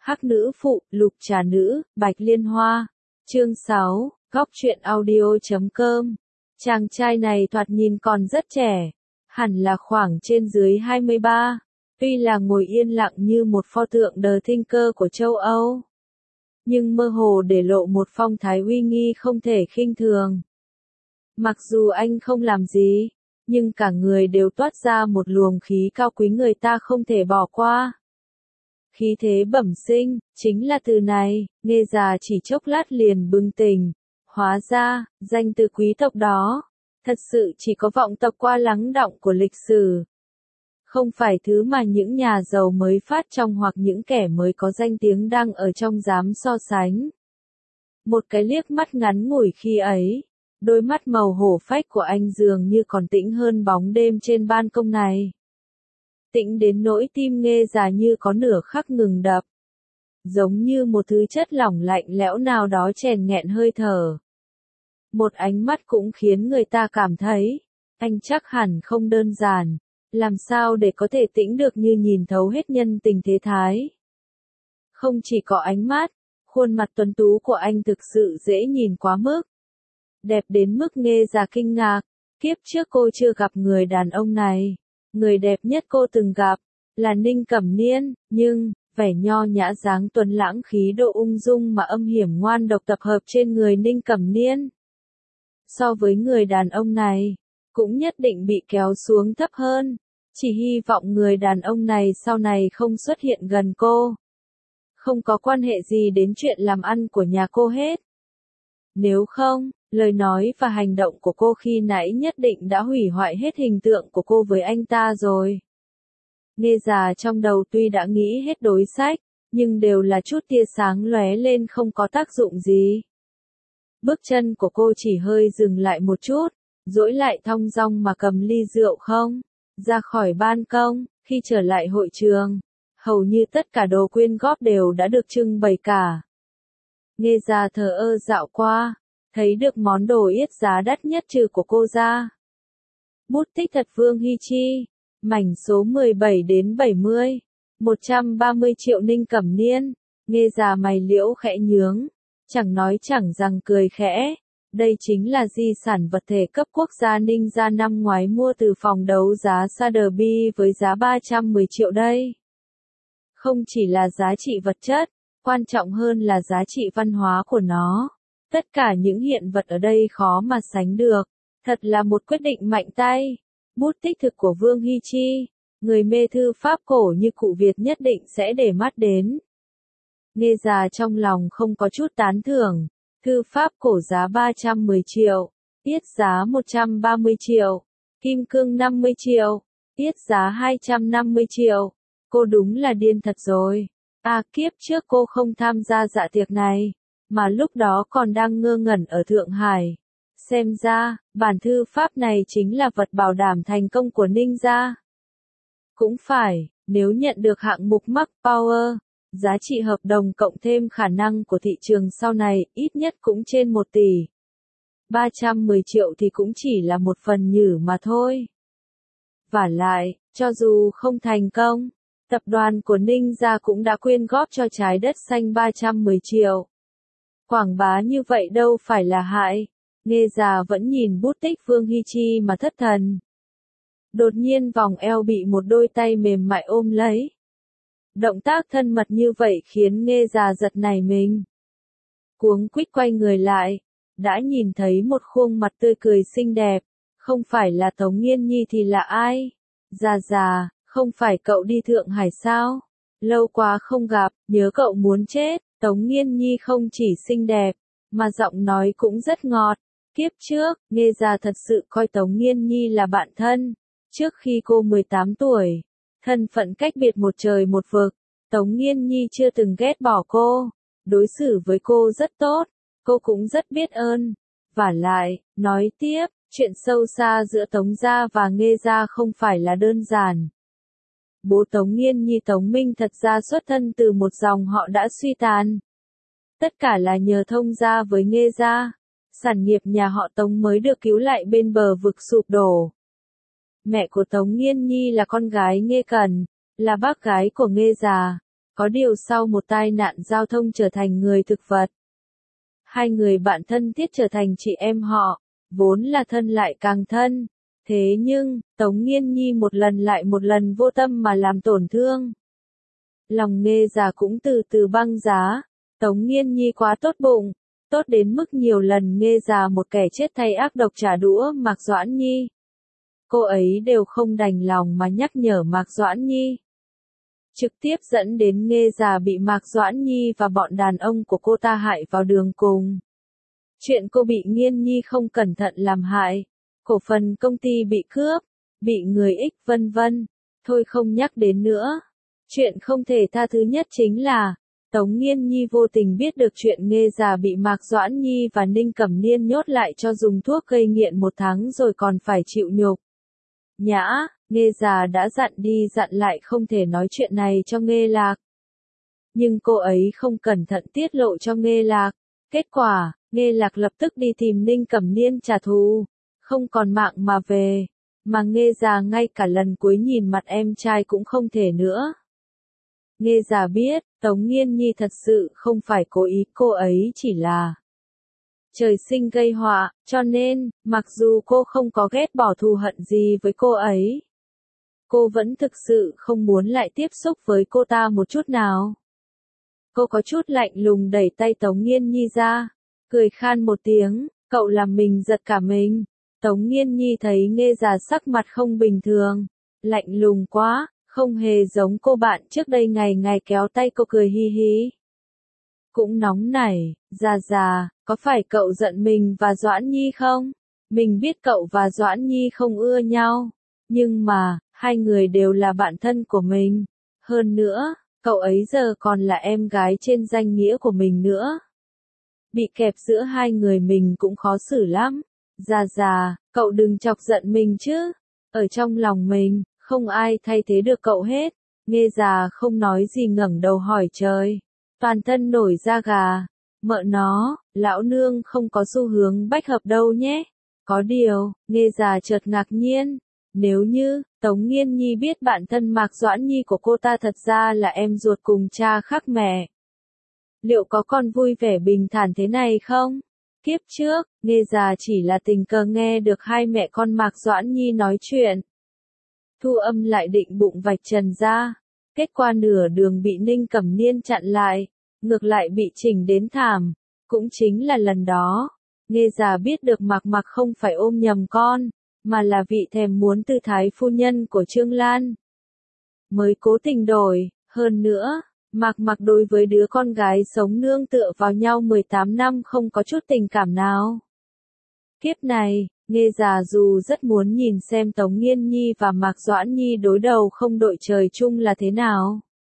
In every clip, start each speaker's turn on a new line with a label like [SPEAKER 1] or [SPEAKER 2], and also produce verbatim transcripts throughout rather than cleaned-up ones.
[SPEAKER 1] Hắc nữ phụ, lục trà nữ, bạch liên hoa. Chương sáu, góc truyện audio chấm com. Chàng trai này thoạt nhìn còn rất trẻ, hẳn là khoảng trên dưới hai mươi ba, tuy là ngồi yên lặng như một pho tượng The Thinker của châu Âu, nhưng mơ hồ để lộ một phong thái uy nghi không thể khinh thường. Mặc dù anh không làm gì, nhưng cả người đều toát ra một luồng khí cao quý người ta không thể bỏ qua. Khí thế bẩm sinh, chính là từ này, nghe già chỉ chốc lát liền bừng tỉnh. Hóa ra, danh từ quý tộc đó, thật sự chỉ có vọng tộc qua lắng đọng của lịch sử. Không phải thứ mà những nhà giàu mới phát trong hoặc những kẻ mới có danh tiếng đang ở trong dám so sánh. Một cái liếc mắt ngắn ngủi khi ấy, đôi mắt màu hổ phách của anh dường như còn tĩnh hơn bóng đêm trên ban công này. Tĩnh đến nỗi tim nghe già như có nửa khắc ngừng đập. Giống như một thứ chất lỏng lạnh lẽo nào đó chèn nghẹn hơi thở. Một ánh mắt cũng khiến người ta cảm thấy, anh chắc hẳn không đơn giản, làm sao để có thể tĩnh được như nhìn thấu hết nhân tình thế thái. Không chỉ có ánh mắt, khuôn mặt tuấn tú của anh thực sự dễ nhìn quá mức. Đẹp đến mức nghe già kinh ngạc, kiếp trước cô chưa gặp người đàn ông này. Người đẹp nhất cô từng gặp, là Ninh Cẩm Niên, nhưng, vẻ nho nhã dáng tuấn lãng khí độ ung dung mà âm hiểm ngoan độc tập hợp trên người Ninh Cẩm Niên. So với người đàn ông này, cũng nhất định bị kéo xuống thấp hơn, chỉ hy vọng người đàn ông này sau này không xuất hiện gần cô. Không có quan hệ gì đến chuyện làm ăn của nhà cô hết. Nếu không, lời nói và hành động của cô khi nãy nhất định đã hủy hoại hết hình tượng của cô với anh ta rồi. Nghe già trong đầu tuy đã nghĩ hết đối sách, nhưng đều là chút tia sáng lóe lên không có tác dụng gì. Bước chân của cô chỉ hơi dừng lại một chút, dỗi lại thong dong mà cầm ly rượu không, ra khỏi ban công, khi trở lại hội trường, hầu như tất cả đồ quyên góp đều đã được trưng bày cả. Nghe già thờ ơ dạo qua, thấy được món đồ yết giá đắt nhất trừ của cô ra. Bút tích thật Vương Hi Chi, mảnh số mười bảy đến bảy mươi, một trăm ba mươi triệu Ninh Cẩm Niên, nghe già mày liễu khẽ nhướng, chẳng nói chẳng rằng cười khẽ. Đây chính là di sản vật thể cấp quốc gia Ninh gia năm ngoái mua từ phòng đấu giá Sotheby's với giá ba trăm mười triệu đây. Không chỉ là giá trị vật chất, quan trọng hơn là giá trị văn hóa của nó. Tất cả những hiện vật ở đây khó mà sánh được. Thật là một quyết định mạnh tay. Bút tích thực của Vương Hi Chi, người mê thư pháp cổ như cụ Việt nhất định sẽ để mắt đến. Nghe già trong lòng không có chút tán thưởng. Thư pháp cổ giá ba trăm mười triệu, yết giá một trăm ba mươi triệu, kim cương năm mươi triệu, yết giá hai trăm năm mươi triệu. Cô đúng là điên thật rồi. À, kiếp trước cô không tham gia dạ tiệc này, mà lúc đó còn đang ngơ ngẩn ở Thượng Hải. Xem ra, bản thư pháp này chính là vật bảo đảm thành công của Ninh gia. Cũng phải, nếu nhận được hạng mục Max Power, giá trị hợp đồng cộng thêm khả năng của thị trường sau này ít nhất cũng trên một tỷ. ba trăm mười triệu thì cũng chỉ là một phần nhử mà thôi. Vả lại, cho dù không thành công, tập đoàn của Ninh gia cũng đã quyên góp cho trái đất xanh ba trăm mười triệu. Quảng bá như vậy đâu phải là hại. Nghe già vẫn nhìn bút tích Vương Hi Chi mà thất thần. Đột nhiên vòng eo bị một đôi tay mềm mại ôm lấy. Động tác thân mật như vậy khiến nghe già giật nảy mình. Cuống quýt quay người lại, đã nhìn thấy một khuôn mặt tươi cười xinh đẹp. Không phải là Tống Nghiên Nhi thì là ai? Già già, không phải cậu đi Thượng Hải sao? Lâu quá không gặp, nhớ cậu muốn chết. Tống Nghiên Nhi không chỉ xinh đẹp, mà giọng nói cũng rất ngọt. Kiếp trước, nghe già thật sự coi Tống Nghiên Nhi là bạn thân. Trước khi cô mười tám tuổi, thân phận cách biệt một trời một vực, Tống Nghiên Nhi chưa từng ghét bỏ cô, đối xử với cô rất tốt, cô cũng rất biết ơn. Vả lại, nói tiếp, chuyện sâu xa giữa Tống gia và Nghe gia không phải là đơn giản. Bố Tống Nghiên Nhi Tống Minh thật ra xuất thân từ một dòng họ đã suy tàn. Tất cả là nhờ thông gia với Nghe gia, sản nghiệp nhà họ Tống mới được cứu lại bên bờ vực sụp đổ. Mẹ của Tống Nghiên Nhi là con gái Nghe Cần, là bác gái của Nghe già, Có điều sau một tai nạn giao thông trở thành người thực vật. Hai người bạn thân thiết trở thành chị em họ, vốn là thân lại càng thân. Thế nhưng, Tống Nghiên Nhi một lần lại một lần vô tâm mà làm tổn thương. Lòng Nghê già cũng từ từ băng giá. Tống Nghiên Nhi quá tốt bụng, tốt đến mức nhiều lần Nghê già một kẻ chết thay ác độc trả đũa Mạc Doãn Nhi. Cô ấy đều không đành lòng mà nhắc nhở Mạc Doãn Nhi. Trực tiếp dẫn đến Nghê già bị Mạc Doãn Nhi và bọn đàn ông của cô ta hại vào đường cùng. Chuyện cô bị Nghiên Nhi không cẩn thận làm hại, cổ phần công ty bị cướp, bị người ích vân vân, thôi không nhắc đến nữa. Chuyện không thể tha thứ nhất chính là, Tống Nghiên Nhi vô tình biết được chuyện Nghê già bị Mạc Doãn Nhi và Ninh Cẩm Niên nhốt lại cho dùng thuốc gây nghiện một tháng rồi còn phải chịu nhục. Nhã, Nghê già đã dặn đi dặn lại không thể nói chuyện này cho Nghê Lạc. Nhưng cô ấy không cẩn thận tiết lộ cho Nghê Lạc. Kết quả, Nghê Lạc lập tức đi tìm Ninh Cẩm Niên trả thù. Không còn mạng mà về. Mà Nghê già ngay cả lần cuối nhìn mặt em trai cũng không thể nữa. Nghê già biết, Tống Nghiên Nhi thật sự không phải cố ý, cô ấy chỉ là trời sinh gây họa, cho nên, mặc dù cô không có ghét bỏ thù hận gì với cô ấy, cô vẫn thực sự không muốn lại tiếp xúc với cô ta một chút nào. Cô có chút lạnh lùng đẩy tay Tống Nghiên Nhi ra, cười khan một tiếng, cậu làm mình giật cả mình. Tống Nghiên Nhi thấy Nghê già sắc mặt không bình thường, lạnh lùng quá, không hề giống cô bạn trước đây ngày ngày kéo tay cô cười hi hi. Cũng nóng nảy, già già, có phải cậu giận mình và Doãn Nhi không? Mình biết cậu và Doãn Nhi không ưa nhau, nhưng mà, hai người đều là bạn thân của mình. Hơn nữa, cậu ấy giờ còn là em gái trên danh nghĩa của mình nữa. Bị kẹp giữa hai người mình cũng khó xử lắm. Già già, cậu đừng chọc giận mình chứ. Ở trong lòng mình, không ai thay thế được cậu hết. Nghê già không nói gì ngẩng đầu hỏi trời. Toàn thân nổi da gà. Mợ nó, lão nương không có xu hướng bách hợp đâu nhé. Có điều, Nghê già chợt ngạc nhiên. Nếu như, Tống Nghiên Nhi biết bạn thân Mạc Doãn Nhi của cô ta thật ra là em ruột cùng cha khác mẹ, liệu có còn vui vẻ bình thản thế này không? Kiếp trước, Nghê già chỉ là tình cờ nghe được hai mẹ con Mạc Doãn Nhi nói chuyện. Thu Âm lại định bụng vạch trần ra. Kết quả nửa đường bị Ninh Cẩm Niên chặn lại, ngược lại bị chỉnh đến thảm. Cũng chính là lần đó, Nghê già biết được Mạc Mạc không phải ôm nhầm con, mà là vị thèm muốn tư thái phu nhân của Trương Lan. Mới cố tình đổi, hơn nữa, Mạc Mạc đối với đứa con gái sống nương tựa vào nhau mười tám năm không có chút tình cảm nào. Kiếp này, Nghê già dù rất muốn nhìn xem Tống Nghiên Nhi và Mạc Doãn Nhi đối đầu không đội trời chung là thế nào.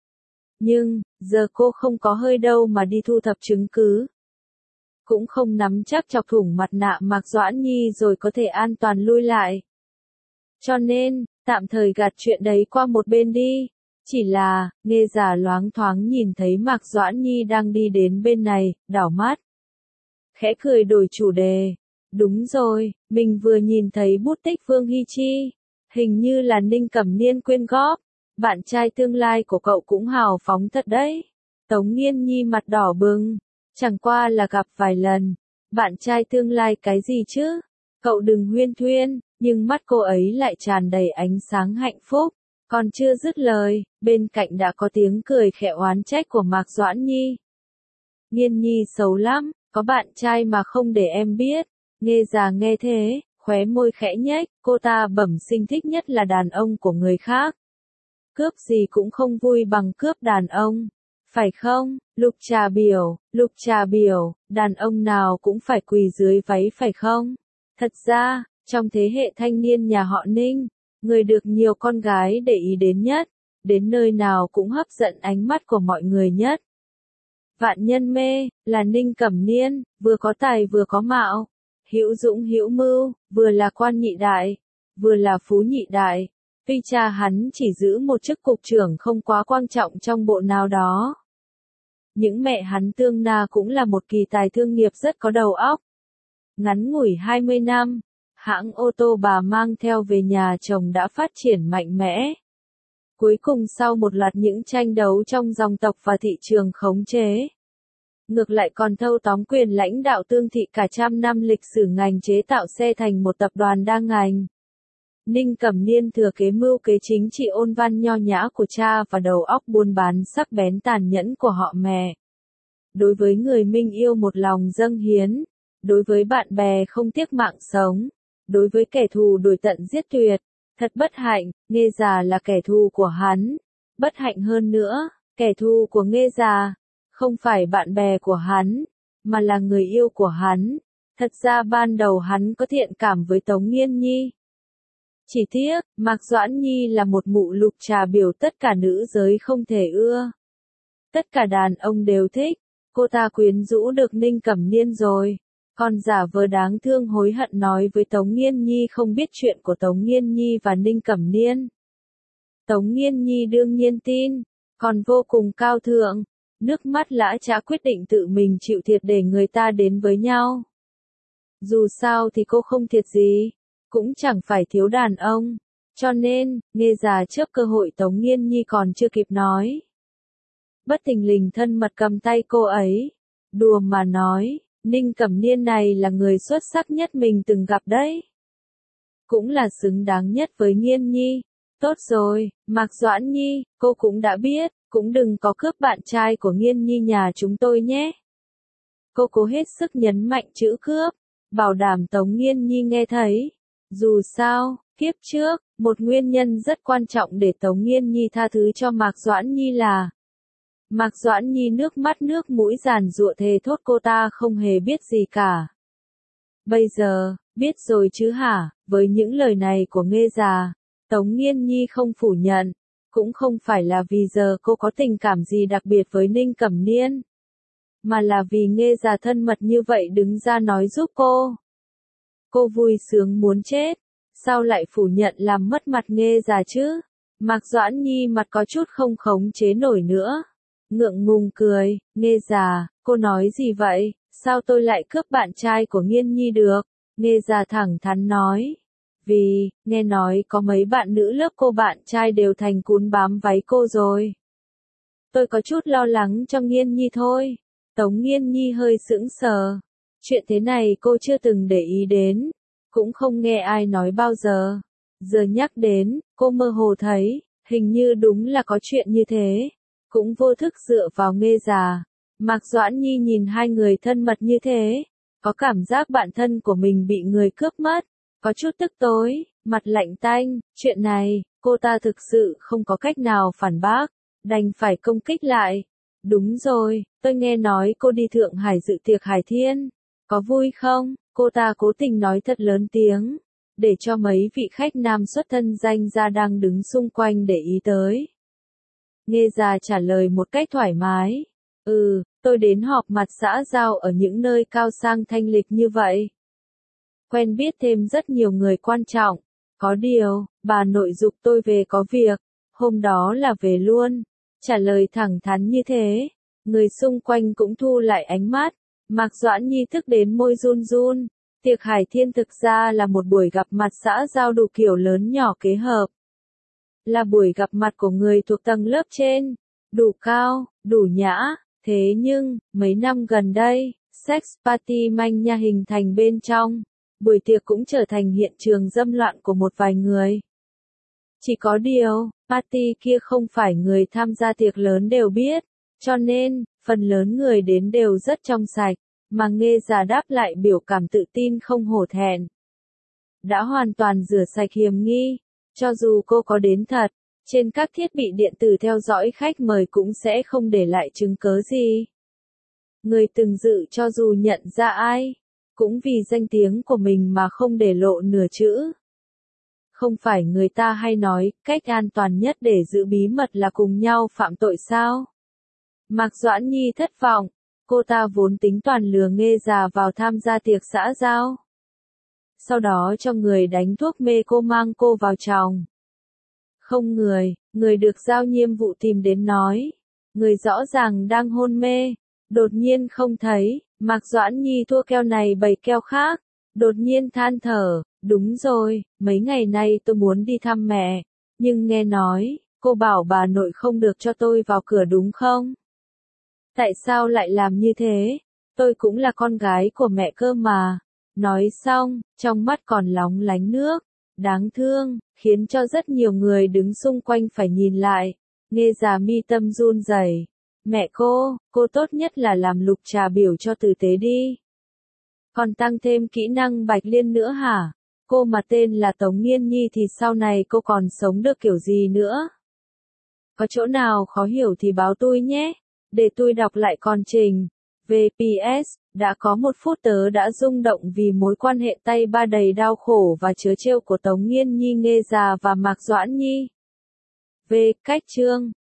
[SPEAKER 1] Nhưng, giờ cô không có hơi đâu mà đi thu thập chứng cứ. Cũng không nắm chắc chọc thủng mặt nạ Mạc Doãn Nhi rồi có thể an toàn lui lại. Cho nên, tạm thời gạt chuyện đấy qua một bên đi. Chỉ là, Nghê già loáng thoáng nhìn thấy Mạc Doãn Nhi đang đi đến bên này, đảo mắt. Khẽ cười đổi chủ đề. Đúng rồi, mình vừa nhìn thấy bút tích Vương Hy Chi. Hình như là Ninh Cẩm Niên quyên góp. Bạn trai tương lai của cậu cũng hào phóng thật đấy. Tống Nghiên Nhi mặt đỏ bừng. Chẳng qua là gặp vài lần. Bạn trai tương lai cái gì chứ? Cậu đừng huyên thuyên, nhưng mắt cô ấy lại tràn đầy ánh sáng hạnh phúc. Còn chưa dứt lời, bên cạnh đã có tiếng cười khẽ oán trách của Mạc Doãn Nhi. Nghiên Nhi xấu lắm, có bạn trai mà không để em biết. Nghê già nghe thế, khóe môi khẽ nhếch, cô ta bẩm sinh thích nhất là đàn ông của người khác. Cướp gì cũng không vui bằng cướp đàn ông. Phải không, Lục Trà Biểu, Lục Trà Biểu, đàn ông nào cũng phải quỳ dưới váy phải không? Thật ra, trong thế hệ thanh niên nhà họ Ninh, người được nhiều con gái để ý đến nhất, đến nơi nào cũng hấp dẫn ánh mắt của mọi người nhất. Vạn nhân mê, là Ninh Cẩm Niên, vừa có tài vừa có mạo, hữu dũng hữu mưu, vừa là quan nhị đại, vừa là phú nhị đại. Tuy cha hắn chỉ giữ một chức cục trưởng không quá quan trọng trong bộ nào đó. Những mẹ hắn tương na cũng là một kỳ tài thương nghiệp rất có đầu óc. Ngắn ngủi hai mươi năm, hãng ô tô bà mang theo về nhà chồng đã phát triển mạnh mẽ. Cuối cùng sau một loạt những tranh đấu trong dòng tộc và thị trường khống chế, ngược lại còn thâu tóm quyền lãnh đạo Tương Thị cả trăm năm lịch sử ngành chế tạo xe thành một tập đoàn đa ngành. Ninh Cẩm Niên thừa kế mưu kế chính trị ôn văn nho nhã của cha và đầu óc buôn bán sắc bén tàn nhẫn của họ mẹ. Đối với người Minh yêu một lòng dâng hiến, đối với bạn bè không tiếc mạng sống, đối với kẻ thù đuổi tận giết tuyệt, thật bất hạnh, Nghê Già là kẻ thù của hắn. Bất hạnh hơn nữa, kẻ thù của Nghê Già không phải bạn bè của hắn, mà là người yêu của hắn. Thật ra ban đầu hắn có thiện cảm với Tống Nghiên Nhi. Chỉ tiếc, Mạc Doãn Nhi là một mụ lục trà biểu tất cả nữ giới không thể ưa. Tất cả đàn ông đều thích, cô ta quyến rũ được Ninh Cẩm Niên rồi. Còn giả vờ đáng thương hối hận nói với Tống Nghiên Nhi không biết chuyện của Tống Nghiên Nhi và Ninh Cẩm Niên. Tống Nghiên Nhi đương nhiên tin, còn vô cùng cao thượng, nước mắt lã chã quyết định tự mình chịu thiệt để người ta đến với nhau. Dù sao thì cô không thiệt gì, cũng chẳng phải thiếu đàn ông, cho nên, Nghê Già trước cơ hội Tống Nghiên Nhi còn chưa kịp nói. Bất thình lình thân mật cầm tay cô ấy, đùa mà nói, Ninh Cẩm Niên này là người xuất sắc nhất mình từng gặp đấy. Cũng là xứng đáng nhất với Nghiên Nhi. Tốt rồi, Mạc Doãn Nhi, cô cũng đã biết, cũng đừng có cướp bạn trai của Nghiên Nhi nhà chúng tôi nhé. Cô cố hết sức nhấn mạnh chữ cướp, bảo đảm Tống Nghiên Nhi nghe thấy. Dù sao, kiếp trước, một nguyên nhân rất quan trọng để Tống Nghiên Nhi tha thứ cho Mạc Doãn Nhi là Mạc Doãn Nhi nước mắt nước mũi giàn giụa thề thốt cô ta không hề biết gì cả. Bây giờ, biết rồi chứ hả, với những lời này của Nghê Già, Tống Nghiên Nhi không phủ nhận, cũng không phải là vì giờ cô có tình cảm gì đặc biệt với Ninh Cẩm Niên, mà là vì Nghê Già thân mật như vậy đứng ra nói giúp cô. Cô vui sướng muốn chết, sao lại phủ nhận làm mất mặt Nghê Già chứ? Mạc Doãn Nhi mặt có chút không khống chế nổi nữa. Ngượng ngùng cười, Nghê Già, cô nói gì vậy, sao tôi lại cướp bạn trai của Nghiên Nhi được? Nghê Già thẳng thắn nói, vì, nghe nói có mấy bạn nữ lớp cô bạn trai đều thành cún bám váy cô rồi. Tôi có chút lo lắng cho Nghiên Nhi thôi. Tống Nghiên Nhi hơi sững sờ. Chuyện thế này cô chưa từng để ý đến, cũng không nghe ai nói bao giờ. Giờ nhắc đến, cô mơ hồ thấy, hình như đúng là có chuyện như thế. Cũng vô thức dựa vào Nghê Già. Mạc Doãn Nhi nhìn hai người thân mật như thế, có cảm giác bản thân của mình bị người cướp mất, có chút tức tối, mặt lạnh tanh, chuyện này, cô ta thực sự không có cách nào phản bác, đành phải công kích lại. Đúng rồi, tôi nghe nói cô đi Thượng Hải dự tiệc Hải Thiên, có vui không? Cô ta cố tình nói thật lớn tiếng, để cho mấy vị khách nam xuất thân danh gia đang đứng xung quanh để ý tới. Nghê Già trả lời một cách thoải mái. Ừ, tôi đến họp mặt xã giao ở những nơi cao sang thanh lịch như vậy. Quen biết thêm rất nhiều người quan trọng. Có điều, bà nội giục tôi về có việc. Hôm đó là về luôn. Trả lời thẳng thắn như thế. Người xung quanh cũng thu lại ánh mắt. Mạc Doãn Nhi thức đến môi run run. Tiệc Hải Thiên thực ra là một buổi gặp mặt xã giao đủ kiểu lớn nhỏ kế hợp. Là buổi gặp mặt của người thuộc tầng lớp trên, đủ cao, đủ nhã, thế nhưng, mấy năm gần đây, sex party manh nha hình thành bên trong, buổi tiệc cũng trở thành hiện trường dâm loạn của một vài người. Chỉ có điều, party kia không phải người tham gia tiệc lớn đều biết, cho nên, phần lớn người đến đều rất trong sạch, mà Nghê Già đáp lại biểu cảm tự tin không hổ thẹn. Đã hoàn toàn rửa sạch hiềm nghi. Cho dù cô có đến thật, trên các thiết bị điện tử theo dõi khách mời cũng sẽ không để lại chứng cớ gì. Người từng dự cho dù nhận ra ai, cũng vì danh tiếng của mình mà không để lộ nửa chữ. Không phải người ta hay nói, cách an toàn nhất để giữ bí mật là cùng nhau phạm tội sao? Mạc Doãn Nhi thất vọng, cô ta vốn tính toàn lừa Nghê Già vào tham gia tiệc xã giao. Sau đó cho người đánh thuốc mê cô mang cô vào chồng. Không người, người được giao nhiệm vụ tìm đến nói. Người rõ ràng đang hôn mê, đột nhiên không thấy, Mạc Doãn Nhi thua keo này bày keo khác, đột nhiên than thở, đúng rồi, mấy ngày nay tôi muốn đi thăm mẹ, nhưng nghe nói, cô bảo bà nội không được cho tôi vào cửa đúng không? Tại sao lại làm như thế? Tôi cũng là con gái của mẹ cơ mà. Nói xong, trong mắt còn lóng lánh nước. Đáng thương, khiến cho rất nhiều người đứng xung quanh phải nhìn lại. Nghe già mi tâm run rẩy. Mẹ cô, cô tốt nhất là làm lục trà biểu cho tử tế đi. Còn tăng thêm kỹ năng Bạch Liên nữa hả? Cô mà tên là Tống Nghiên Nhi thì sau này cô còn sống được kiểu gì nữa? Có chỗ nào khó hiểu thì báo tôi nhé, để tôi đọc lại con trình. vê pê ét, đã có một phút tớ đã rung động vì mối quan hệ tay ba đầy đau khổ và trớ trêu của Tống Nghiên Nhi, Nghê Già và Mạc Doãn Nhi. V. Cách chương